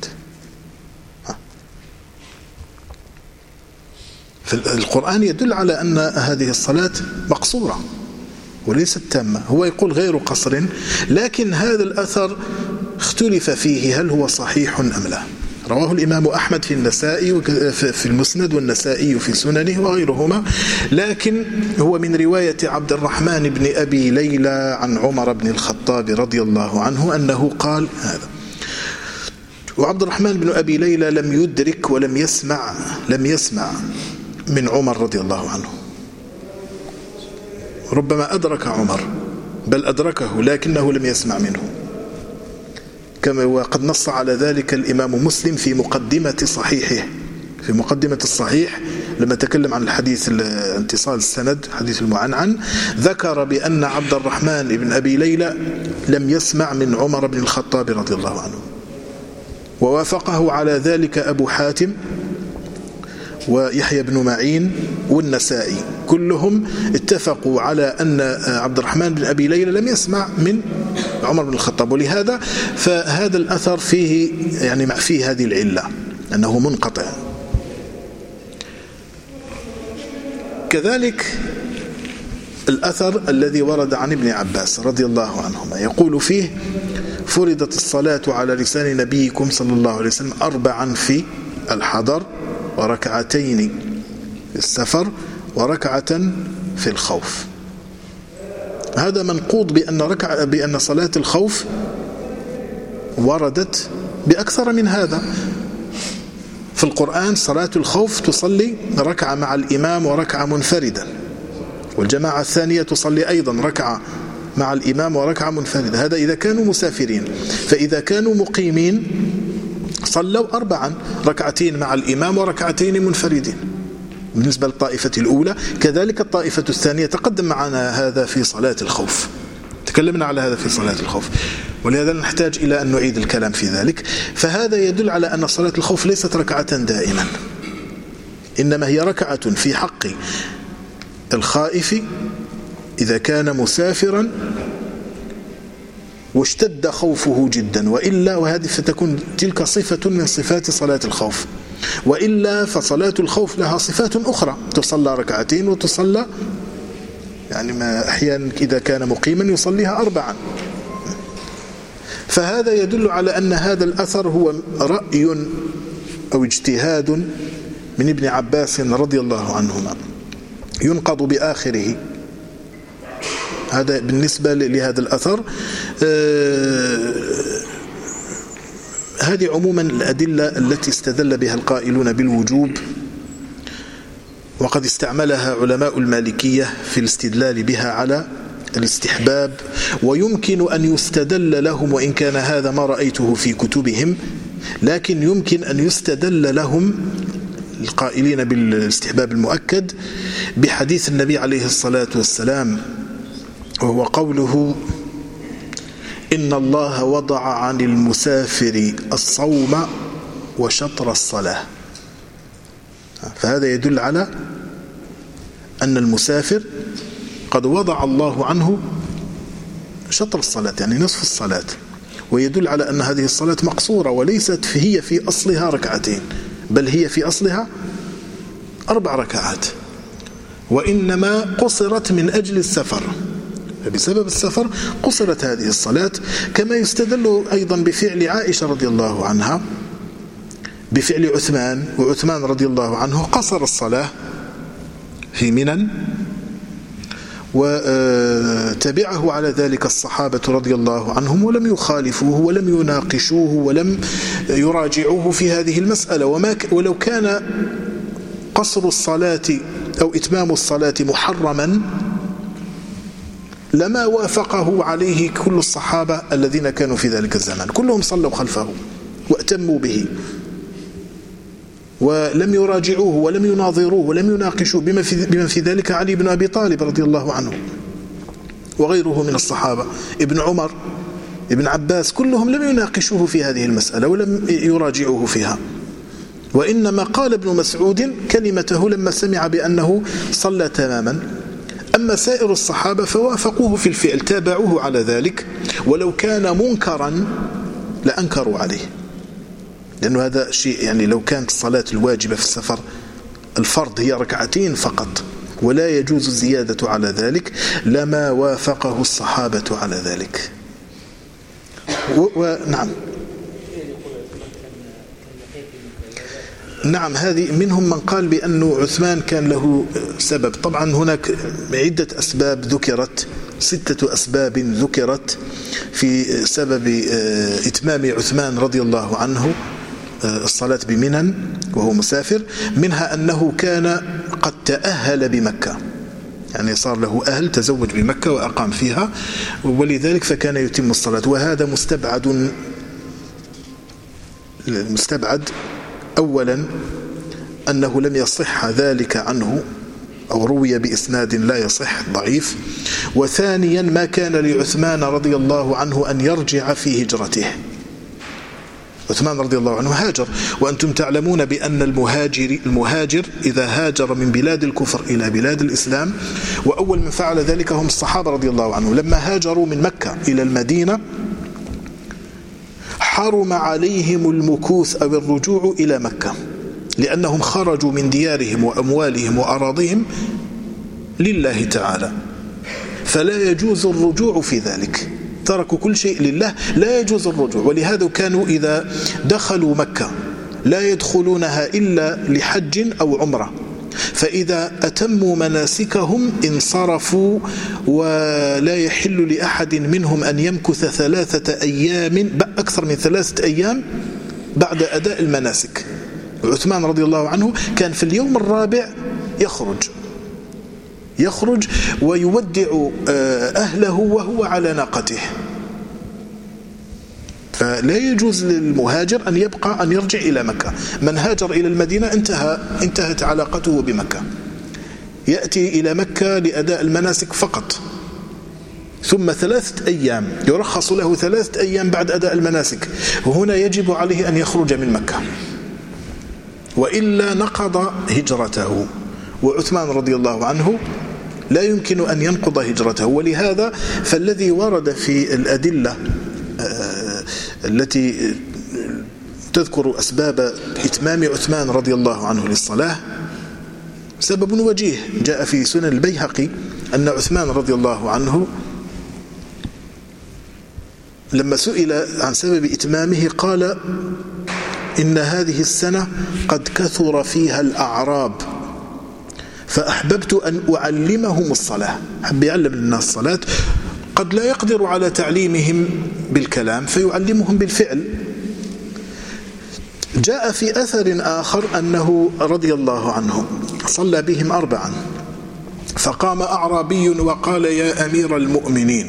Speaker 1: فالقرآن يدل على أن هذه الصلاة مقصورة وليست تامة. هو يقول غير قصر، لكن هذا الأثر اختلف فيه هل هو صحيح أم لا. رواه الإمام أحمد في النسائي في المسند، والنسائي في سننه وغيرهما، لكن هو من رواية عبد الرحمن بن أبي ليلى عن عمر بن الخطاب رضي الله عنه أنه قال هذا. وعبد الرحمن بن أبي ليلى لم يدرك ولم يسمع من عمر رضي الله عنه، ربما أدرك عمر بل أدركه لكنه لم يسمع منه، كما وقد نص على ذلك الإمام مسلم في مقدمة صحيحه، في مقدمة الصحيح لما تكلم عن الحديث انتصال السند حديث المعنعن، ذكر بأن عبد الرحمن بن أبي ليلى لم يسمع من عمر بن الخطاب رضي الله عنه، ووافقه على ذلك أبو حاتم ويحيى بن معين والنسائي، كلهم اتفقوا على أن عبد الرحمن بن أبي ليلى لم يسمع من عمر بن الخطاب. ولهذا فهذا الأثر فيه يعني فيه هذه العلة أنه منقطع. كذلك الأثر الذي ورد عن ابن عباس رضي الله عنهما يقول فيه فرضت الصلاة على لسان نبيكم صلى الله عليه وسلم 4 في الحضر، وركعتين في السفر، وركعة في الخوف. هذا منقوض بأن صلاة الخوف وردت بأكثر من هذا. في القرآن صلاة الخوف تصلي ركعة مع الإمام وركعة منفردا، والجماعة الثانية تصلي أيضا ركعة مع الإمام وركعة منفردة. هذا إذا كانوا مسافرين. فإذا كانوا مقيمين صلوا 4 ركعتين مع الإمام وركعتين منفردين بالنسبة للطائفة الأولى. كذلك الطائفة الثانية تقدم معنا هذا في صلاة الخوف، تكلمنا على هذا في صلاة الخوف، ولهذا نحتاج إلى أن نعيد الكلام في ذلك. فهذا يدل على أن صلاة الخوف ليست ركعة دائما، إنما هي ركعة في حق الخائف إذا كان مسافرا واشتد خوفه جدا، وإلا وهذه فتكون تلك صفة من صفات صلاة الخوف، وإلا فصلاة الخوف لها صفات أخرى تصلى ركعتين وتصلى يعني ما أحيانا إذا كان مقيما يصليها 4. فهذا يدل على أن هذا الأثر هو رأي أو اجتهاد من ابن عباس رضي الله عنهما ينقض بآخره. هذا بالنسبة لهذا الأثر. هذه عموما الأدلة التي استدل بها القائلون بالوجوب، وقد استعملها علماء المالكية في الاستدلال بها على الاستحباب، ويمكن أن يستدل لهم، وإن كان هذا ما رأيته في كتبهم، لكن يمكن أن يستدل لهم القائلين بالاستحباب المؤكد بحديث النبي عليه الصلاة والسلام، وهو قوله إن الله وضع عن المسافر الصوم وشطر الصلاة. فهذا يدل على أن المسافر قد وضع الله عنه شطر الصلاة يعني نصف الصلاة، ويدل على أن هذه الصلاة مقصورة وليست هي في أصلها 2 بل هي في أصلها 4 ركعات، وإنما قصرت من أجل السفر، بسبب السفر قصرت هذه الصلاة. كما يستدل أيضا بفعل عائشة رضي الله عنها بفعل عثمان، وعثمان رضي الله عنه قصر الصلاة في منن، وتبعه على ذلك الصحابة رضي الله عنهم ولم يخالفوه ولم يناقشوه ولم يراجعوه في هذه المسألة. ولو كان قصر الصلاة أو إتمام الصلاة محرما لما وافقه عليه كل الصحابة الذين كانوا في ذلك الزمان، كلهم صلوا خلفه وأتموا به ولم يراجعوه ولم يناظروه ولم يناقشوه، بما في ذلك علي بن أبي طالب رضي الله عنه وغيره من الصحابة، ابن عمر، ابن عباس، كلهم لم يناقشوه في هذه المسألة ولم يراجعوه فيها. وإنما قال ابن مسعود كلمته لما سمع بأنه صلى تماما. أما سائر الصحابة فوافقوه في الفعل، تابعوه على ذلك، ولو كان منكرا لأنكروا عليه، لأنه هذا شيء يعني لو كانت الصلاة الواجبة في السفر الفرض هي ركعتين فقط ولا يجوز الزيادة على ذلك لما وافقه الصحابة على ذلك. ونعم نعم، هذه منهم من قال بأنه عثمان كان له سبب. طبعا هناك عدة أسباب ذكرت، 6 أسباب ذكرت في سبب إتمام عثمان رضي الله عنه الصلاة بمنن وهو مسافر. منها أنه كان قد تأهل بمكة، يعني صار له أهل، تزوج بمكة وأقام فيها، ولذلك فكان يتم الصلاة. وهذا مستبعد أولا أنه لم يصح ذلك عنه أو روي بإسناد لا يصح، ضعيف. وثانيا ما كان لعثمان رضي الله عنه أن يرجع في هجرته. عثمان رضي الله عنه هاجر، وأنتم تعلمون بأن المهاجر إذا هاجر من بلاد الكفر إلى بلاد الإسلام، وأول من فعل ذلك هم الصحابة رضي الله عنهم، لما هاجروا من مكة إلى المدينة حرم عليهم المكوث أو الرجوع إلى مكة، لأنهم خرجوا من ديارهم وأموالهم وأراضيهم لله تعالى، فلا يجوز الرجوع في ذلك، تركوا كل شيء لله، لا يجوز الرجوع. ولهذا كانوا إذا دخلوا مكة لا يدخلونها إلا لحج أو عمرة، فإذا أتموا مناسكهم انصرفوا، ولا يحل لأحد منهم أن يمكث 3 أيام، أكثر من 3 أيام بعد أداء المناسك. عثمان رضي الله عنه كان في اليوم الرابع يخرج ويودع أهله وهو على ناقته، فلا يجوز للمهاجر أن يبقى أن يرجع إلى مكة. من هاجر إلى المدينة انتهت علاقته بمكة، يأتي إلى مكة لأداء المناسك فقط، ثم 3 أيام يرخص له 3 أيام بعد أداء المناسك، وهنا يجب عليه أن يخرج من مكة وإلا نقض هجرته. وعثمان رضي الله عنه لا يمكن أن ينقض هجرته. ولهذا فالذي ورد في الأدلة التي تذكر أسباب إتمام عثمان رضي الله عنه للصلاة سبب وجيه. جاء في سنن البيهقي أن عثمان رضي الله عنه لما سئل عن سبب إتمامه قال: إن هذه السنة قد كثر فيها الأعراب فأحببت أن أعلمهم الصلاة. حب يعلم الناس الصلاة، قد لا يقدر على تعليمهم بالكلام فيعلمهم بالفعل. جاء في أثر آخر أنه رضي الله عنه صلى بهم 4، فقام أعرابي وقال: يا أمير المؤمنين،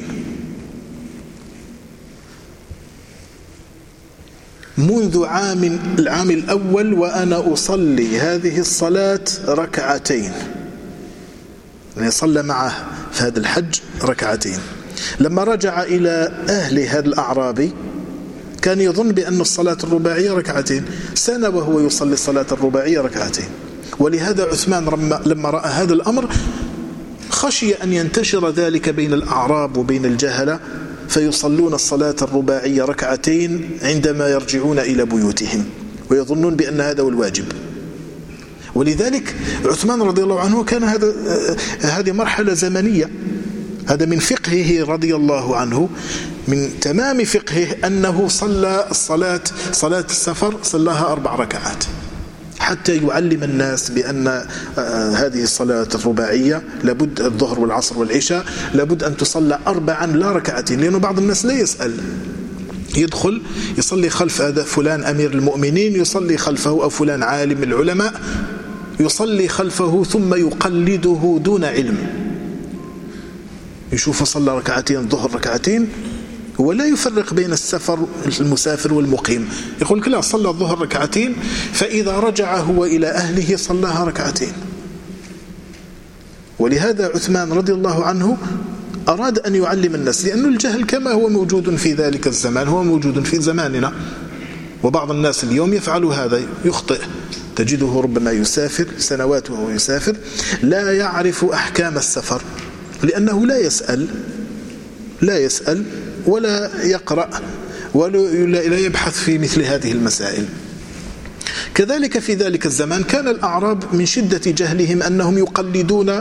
Speaker 1: منذ العام الأول وأنا أصلي هذه الصلاة 2 ركعتين، يعني صلى معه في هذا الحج 2 ركعتين. لما رجع إلى أهل هذا الأعرابي كان يظن بأن الصلاة الرباعية 2 ركعتين، سنة وهو يصلي الصلاة الرباعية 2 ركعتين. ولهذا عثمان لما رأى هذا الأمر خشي أن ينتشر ذلك بين الأعراب وبين الجهلة فيصلون الصلاة الرباعية 2 ركعتين عندما يرجعون إلى بيوتهم ويظنون بأن هذا هو الواجب. ولذلك عثمان رضي الله عنه كان هذه مرحلة زمنية. هذا من فقهه رضي الله عنه، من تمام فقهه أنه صلى صلاة السفر صلاها 4 ركعات حتى يعلم الناس بأن هذه الصلاة الرباعية لابد الظهر والعصر والعشاء لابد أن تصلى 4 لا ركعتين، لأنه بعض الناس لا يسأل، يدخل يصلي خلف هذا فلان أمير المؤمنين يصلي خلفه، أو فلان عالم العلماء يصلي خلفه ثم يقلده دون علم، يشوف صلى ركعتين الظهر ركعتين ولا يفرق بين المسافر والمقيم، يقول لك لا صلى الظهر ركعتين، فإذا رجع هو إلى أهله صلاها ركعتين. ولهذا عثمان رضي الله عنه أراد أن يعلم الناس، لأن الجهل كما هو موجود في ذلك الزمان هو موجود في زماننا، وبعض الناس اليوم يفعل هذا، يخطئ، تجده ربما يسافر سنوات وهو يسافر لا يعرف أحكام السفر، لأنه لا يسأل ولا يقرأ ولا يبحث في مثل هذه المسائل. كذلك في ذلك الزمان كان الأعراب من شدة جهلهم أنهم يقلدون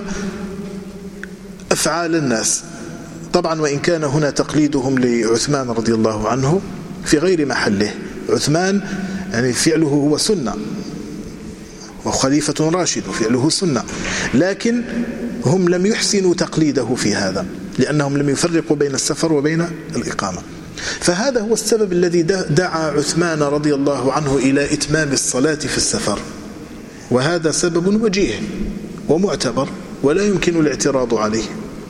Speaker 1: أفعال الناس، طبعا وإن كان هنا تقليدهم لعثمان رضي الله عنه في غير محله، عثمان يعني فعله هو سنة وخليفة راشد وفعله سنة، لكن هم لم يحسنوا تقليده في هذا، لأنهم لم يفرقوا بين السفر وبين الإقامة. فهذا هو السبب الذي دعا عثمان رضي الله عنه إلى إتمام الصلاة في السفر، وهذا سبب وجيه ومعتبر ولا يمكن الاعتراض عليه.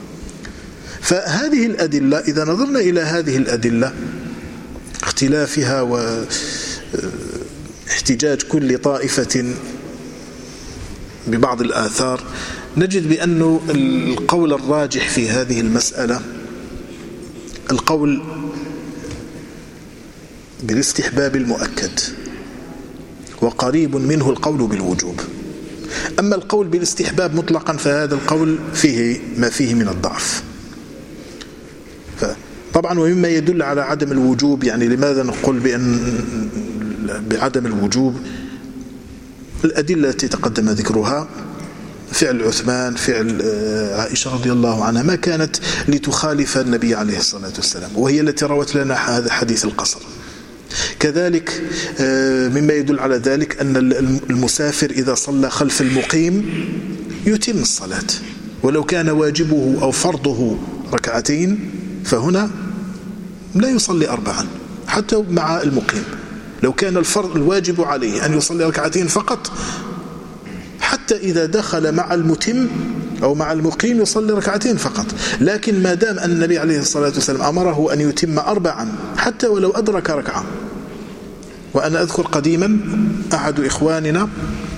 Speaker 1: فهذه الأدلة إذا نظرنا إلى هذه الأدلة اختلافها واحتجاج كل طائفة ببعض الآثار، نجد بأن القول الراجح في هذه المسألة القول بالاستحباب المؤكد، وقريب منه القول بالوجوب. أما القول بالاستحباب مطلقا فهذا القول فيه ما فيه من الضعف. طبعا ومما يدل على عدم الوجوب، يعني لماذا نقول بعدم الوجوب، الأدلة التي تقدم ذكرها، فعل عثمان، فعل عائشة رضي الله عنها، ما كانت لتخالف النبي عليه الصلاة والسلام، وهي التي روت لنا هذا حديث القصر. كذلك مما يدل على ذلك أن المسافر إذا صلى خلف المقيم يتم الصلاة، ولو كان واجبه أو فرضه ركعتين فهنا لا يصلي 4 حتى مع المقيم. لو كان الواجب عليه أن يصلي ركعتين فقط، حتى إذا دخل مع المتم أو مع المقيم يصلي ركعتين فقط. لكن ما دام أن النبي عليه الصلاة والسلام أمره أن يتم 4 حتى ولو أدرك ركعة. وأنا أذكر قديما أحد إخواننا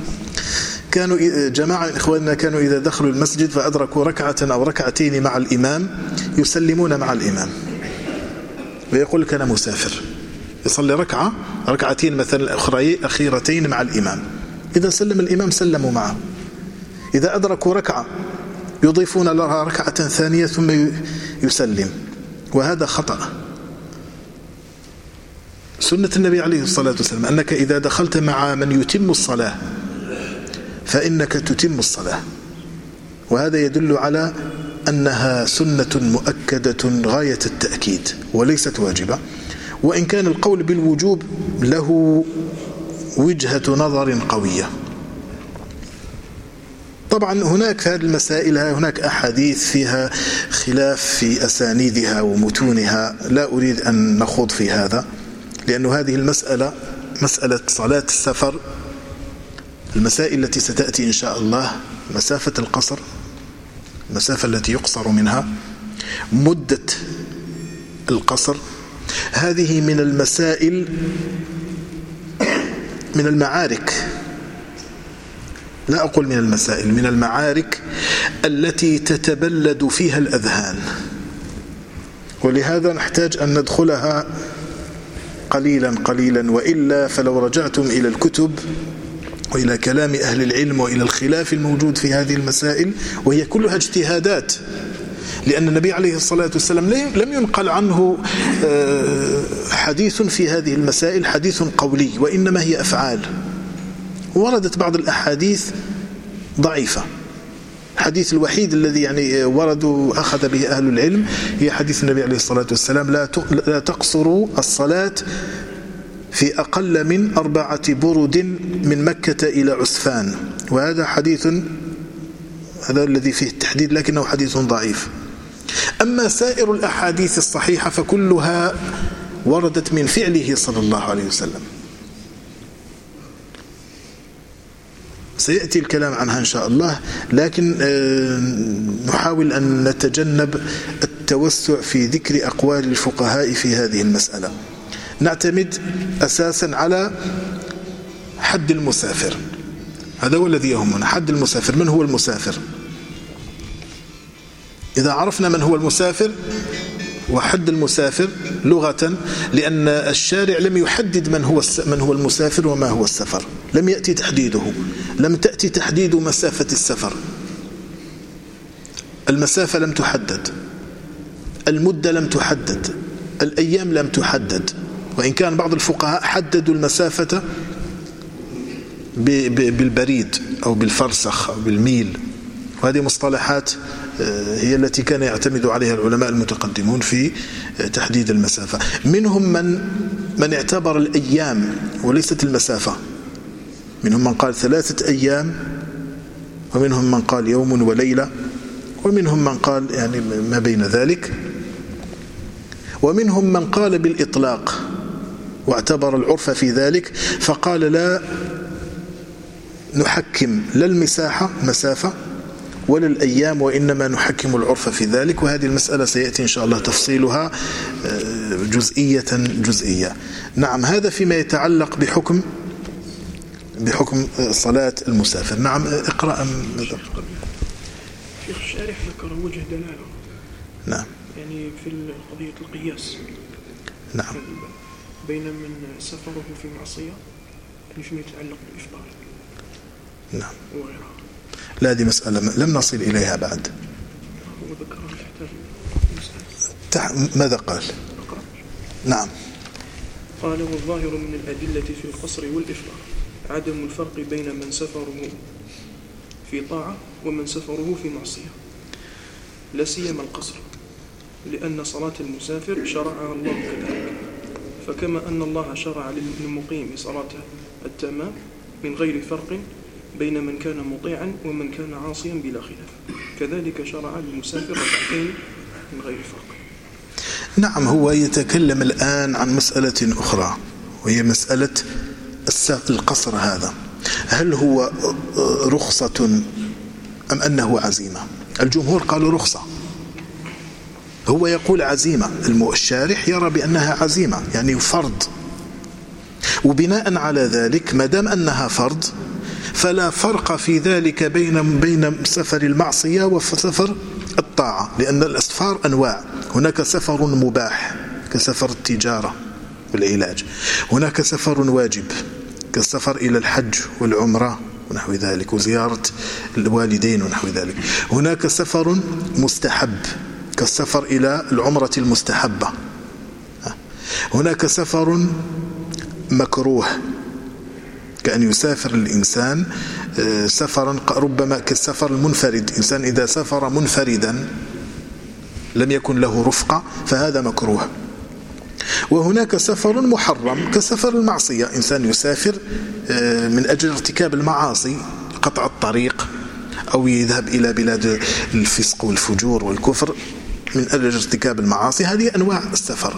Speaker 1: جماعة إخواننا كانوا إذا دخلوا المسجد فأدركوا ركعة أو ركعتين مع الإمام يسلمون مع الإمام، ويقول لك أنا مسافر، يصلي ركعتين مثلا أخيرتين مع الإمام، إذا سلم الإمام سلموا معه، إذا أدركوا ركعة يضيفون لها ركعة ثانية ثم يسلم، وهذا خطأ. سنة النبي عليه الصلاة والسلام أنك إذا دخلت مع من يتم الصلاة فإنك تتم الصلاة، وهذا يدل على أنها سنة مؤكدة غاية التأكيد وليست واجبة. وإن كان القول بالوجوب له وجهة نظر قوية. طبعا هناك في هذه المسائل هناك أحاديث فيها خلاف في أسانيدها ومتونها، لا أريد أن نخوض في هذا، لأن هذه المسألة مسألة صلاة السفر، المسائل التي ستأتي إن شاء الله، مسافة القصر، المسافة التي يقصر منها، مدة القصر، هذه من المسائل من المعارك، لا أقول من المسائل، من المعارك التي تتبلد فيها الأذهان، ولهذا نحتاج أن ندخلها قليلا قليلا، وإلا فلو رجعتم إلى الكتب وإلى كلام أهل العلم وإلى الخلاف الموجود في هذه المسائل، وهي كلها اجتهادات، لأن النبي عليه الصلاة والسلام لم ينقل عنه حديث في هذه المسائل حديث قولي، وإنما هي أفعال. وردت بعض الأحاديث ضعيفة، الحديث الوحيد الذي يعني وردوا أخذ به أهل العلم هي حديث النبي عليه الصلاة والسلام لا تقصروا الصلاة في أقل من 4 برد من مكة إلى عسفان، وهذا حديث هذا الذي فيه التحديد لكنه حديث ضعيف. أما سائر الأحاديث الصحيحة فكلها وردت من فعله صلى الله عليه وسلم، سيأتي الكلام عنها إن شاء الله، لكن نحاول أن نتجنب التوسع في ذكر أقوال الفقهاء في هذه المسألة. نعتمد أساسا على حد المسافر، هذا هو الذي يهمنا، حد المسافر. من هو المسافر؟ إذا عرفنا من هو المسافر وحد المسافر لغة، لأن الشارع لم يحدد من هو المسافر وما هو السفر، لم يأتي تحديده، لم تأتي تحديد مسافة السفر، المسافة لم تحدد، المدة لم تحدد، الأيام لم تحدد، وإن كان بعض الفقهاء حددوا المسافة بالبريد أو بالفرسخ أو بالميل، وهذه مصطلحات هي التي كان يعتمد عليها العلماء المتقدمون في تحديد المسافة. منهم من اعتبر الأيام وليست المسافة، منهم من قال 3 أيام، ومنهم من قال يوم وليلة، ومنهم من قال يعني ما بين ذلك، ومنهم من قال بالإطلاق واعتبر العرف في ذلك، فقال لا نحكم لا المساحة مسافة ولا الأيام، وإنما نحكم العرف في ذلك. وهذه المسألة سيأتي إن شاء الله تفصيلها جزئية. نعم، هذا فيما يتعلق بحكم صلاة المسافر. نعم، اقرأ.
Speaker 2: شيخ الشارح ذكر وجه دلالة،
Speaker 1: نعم،
Speaker 2: يعني في قضية القياس،
Speaker 1: نعم،
Speaker 2: بين من سفره في معصية فيما يتعلق بالإفطار،
Speaker 1: نعم،
Speaker 2: وغيرها.
Speaker 1: لا، هذه مسألة لم نصل إليها بعد.
Speaker 2: هو ذكرها
Speaker 1: ماذا قال؟ نعم،
Speaker 2: قال: والظاهر من الأدلة في القصر والإفطار عدم الفرق بين من سفره في طاعة ومن سفره في معصية، لا سيما القصر، لأن صلاة المسافر شرعها الله كذلك، فكما أن الله شرع للمقيم صلاته التامة من غير فرق بين من كان مطيعا ومن كان عاصيا بلا خلاف، كذلك شرع للمسافر ركعتين من غير فرق.
Speaker 1: نعم، هو يتكلم الآن عن مسألة أخرى، وهي مسألة القصر. هذا هل هو رخصة أم أنه عزيمة؟ الجمهور قالوا رخصة، هو يقول عزيمة، الشارح يرى بأنها عزيمة يعني فرض، وبناء على ذلك ما دام أنها فرض فلا فرق في ذلك بين سفر المعصية وسفر الطاعة، لأن الأسفار أنواع، هناك سفر مباح كسفر التجارة والعلاج، هناك سفر واجب كالسفر إلى الحج والعمرة ونحو ذلك وزيارة الوالدين ونحو ذلك، هناك سفر مستحب كالسفر إلى العمرة المستحبة، هناك سفر مكروه كأن يسافر الإنسان سفرا ربما كالسفر المنفرد، إنسان إذا سافر منفردا لم يكن له رفقة فهذا مكروه، وهناك سفر محرم كسفر المعصية، إنسان يسافر من أجل ارتكاب المعاصي، قطع الطريق أو يذهب إلى بلاد الفسق والفجور والكفر من أجل ارتكاب المعاصي، هذه أنواع السفر.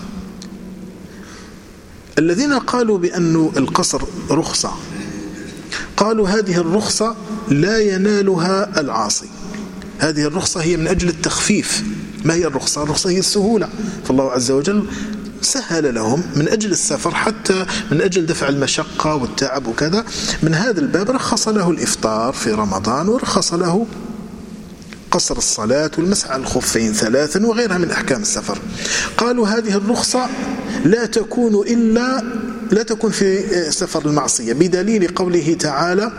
Speaker 1: الذين قالوا بأن القصر رخصة قالوا هذه الرخصة لا ينالها العاصي، هذه الرخصة هي من أجل التخفيف. ما هي الرخصة؟ الرخصة هي السهولة، فالله عز وجل سهل لهم من أجل السفر حتى من أجل دفع المشقة والتعب وكذا، من هذا الباب رخص له الإفطار في رمضان، ورخص له قصر الصلاة والمسح على الخفين 3 وغيرها من أحكام السفر. قالوا هذه الرخصة لا تكون في سفر المعصية، بدليل قوله تعالى: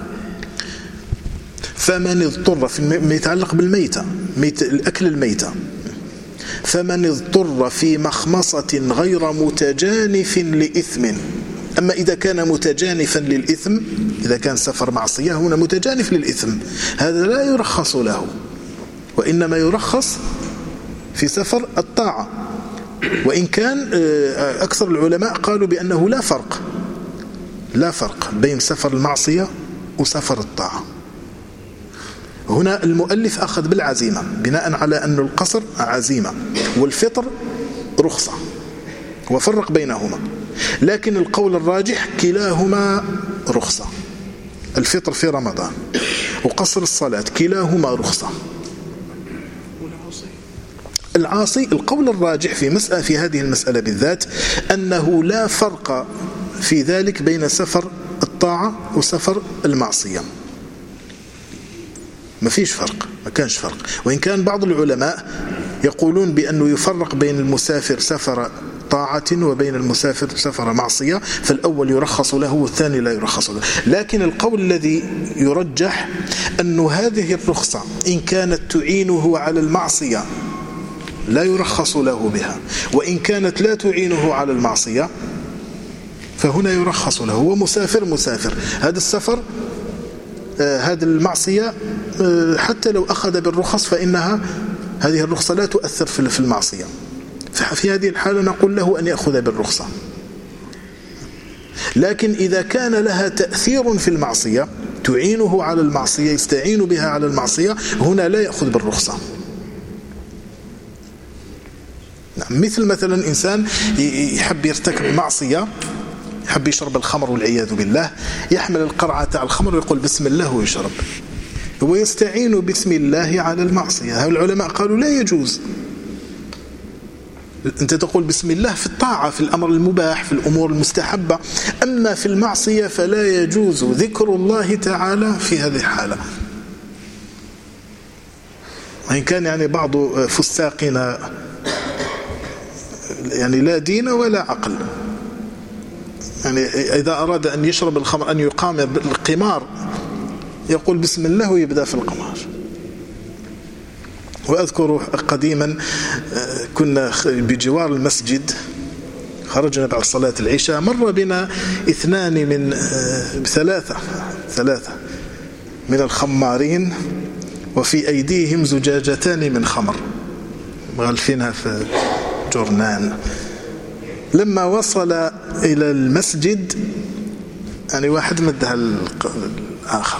Speaker 1: فمن اضطر، فيما يتعلق بالميتة، الأكل الميتة، فمن اضطر في مخمصة غير متجانف لإثم. أما إذا كان متجانفا للإثم، إذا كان سفر معصية هنا متجانف للإثم، هذا لا يرخص له، وإنما يرخص في سفر الطاعة. وإن كان أكثر العلماء قالوا بأنه لا فرق بين سفر المعصية وسفر الطاعة. هنا المؤلف أخذ بالعزيمة بناء على أن القصر عزيمة والفطر رخصة وفرق بينهما، لكن القول الراجح كلاهما رخصة. الفطر في رمضان وقصر الصلاة كلاهما رخصة. العاصي القول الراجح في هذه المسألة بالذات أنه لا فرق في ذلك بين سفر الطاعة وسفر المعصية، ما فيش فرق، ما كانش فرق. وإن كان بعض العلماء يقولون بأنه يفرق بين المسافر سفر طاعة وبين المسافر سفر معصية، فالأول يرخص له والثاني لا يرخص له. لكن القول الذي يرجح أن هذه الرخصة إن كانت تعينه على المعصية لا يرخص له بها، وإن كانت لا تعينه على المعصية فهنا يرخص له. هو مسافر هذا السفر هذه المعصية حتى لو أخذ بالرخص فإنها هذه الرخصة لا تؤثر في المعصية، ففي هذه الحالة نقول له أن يأخذ بالرخصة. لكن إذا كان لها تأثير في المعصية تعينه على المعصية يستعين بها على المعصية هنا لا يأخذ بالرخصة. مثلا إنسان يحب يرتكب معصية، يحب يشرب الخمر والعياذ بالله، يحمل القرعة تاع الخمر ويقول بسم الله ويشرب، هو يستعين بسم الله على المعصية. العلماء قالوا لا يجوز. أنت تقول بسم الله في الطاعة، في الأمر المباح، في الأمور المستحبة، أما في المعصية فلا يجوز ذكر الله تعالى في هذه الحالة. وإن كان يعني بعض فساقنا يعني لا دين ولا عقل، يعني إذا أراد أن يشرب الخمر أن يقامر بالقمار يقول بسم الله ويبدأ في القمار. وأذكر قديما كنا بجوار المسجد، خرجنا بعد صلاة العشاء، مر بنا ثلاثة من الخمارين وفي أيديهم زجاجتان من خمر مغلفينها في جرنان. لما وصل إلى المسجد يعني واحد مدها الآخر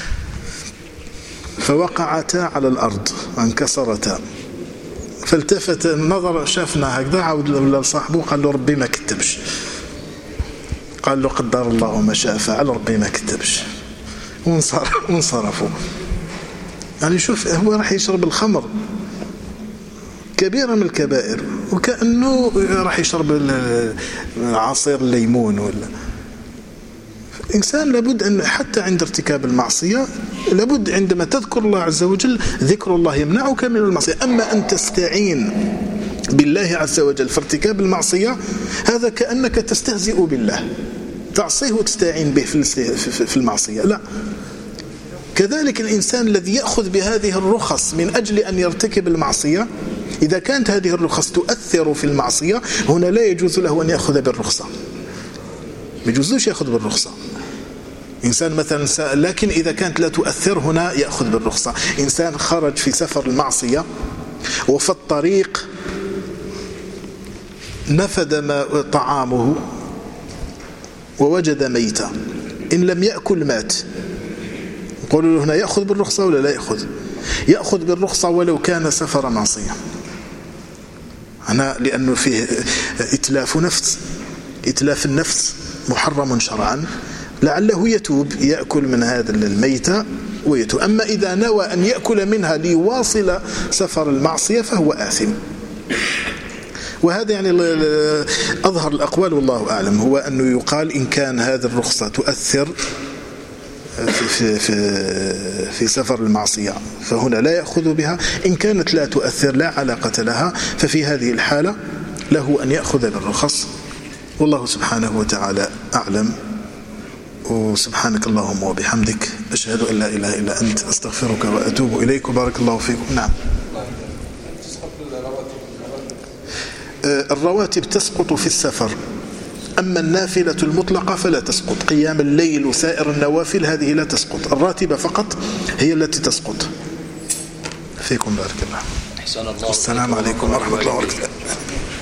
Speaker 1: فوقعتا على الأرض وانكسرتا، فالتفت النظر شافنا هكذا، عاود لصاحبه قال له ربي ما كتبش، قال له قدر الله ما شاء فعل، ربي ما كتبش، وانصرفوا. يعني شوف هو راح يشرب الخمر كبيرة من الكبائر وكأنه راح يشرب عصير الليمون ولا. إنسان لابد أن حتى عند ارتكاب المعصية لابد عندما تذكر الله عز وجل ذكر الله يمنعك من المعصية. أما أن تستعين بالله عز وجل في ارتكاب المعصية هذا كأنك تستهزئ بالله، تعصيه وتستعين به في المعصية، لا. كذلك الإنسان الذي يأخذ بهذه الرخص من أجل أن يرتكب المعصية، إذا كانت هذه الرخص تؤثر في المعصية هنا لا يجوز له أن يأخذ بالرخصة، ما يجوزوش يأخذ بالرخصة. إنسان مثلا لكن إذا كانت لا تؤثر هنا يأخذ بالرخصة. إنسان خرج في سفر المعصية وفي الطريق نفد طعامه ووجد ميتا، إن لم يأكل مات، يقولوا له هنا يأخذ بالرخصة ولا لا يأخذ؟ يأخذ بالرخصة ولو كان سفر معصية. لأنه فيه إتلاف النفس محرم شرعا، لعله يتوب يأكل من هذا الميتة ويتوب. أما إذا نوى أن يأكل منها ليواصل سفر المعصية فهو آثم. وهذا يعني أظهر الأقوال والله أعلم، هو أنه يقال إن كان هذه الرخصة تؤثر في سفر المعصية فهنا لا يأخذ بها، إن كانت لا تؤثر لا علاقة لها ففي هذه الحالة له أن يأخذ بالرخص. والله سبحانه وتعالى أعلم. وسبحانك اللهم وبحمدك أشهد أن لا إله إلا أنت أستغفرك وأتوب إليك وبارك الله فيكم. نعم، الرواتب تسقط في السفر، أما النافلة المطلقة فلا تسقط. قيام الليل وسائر النوافل هذه لا تسقط، الراتبة فقط هي التي تسقط. فيكم بارك الله. السلام عليكم ورحمة الله وبركاته.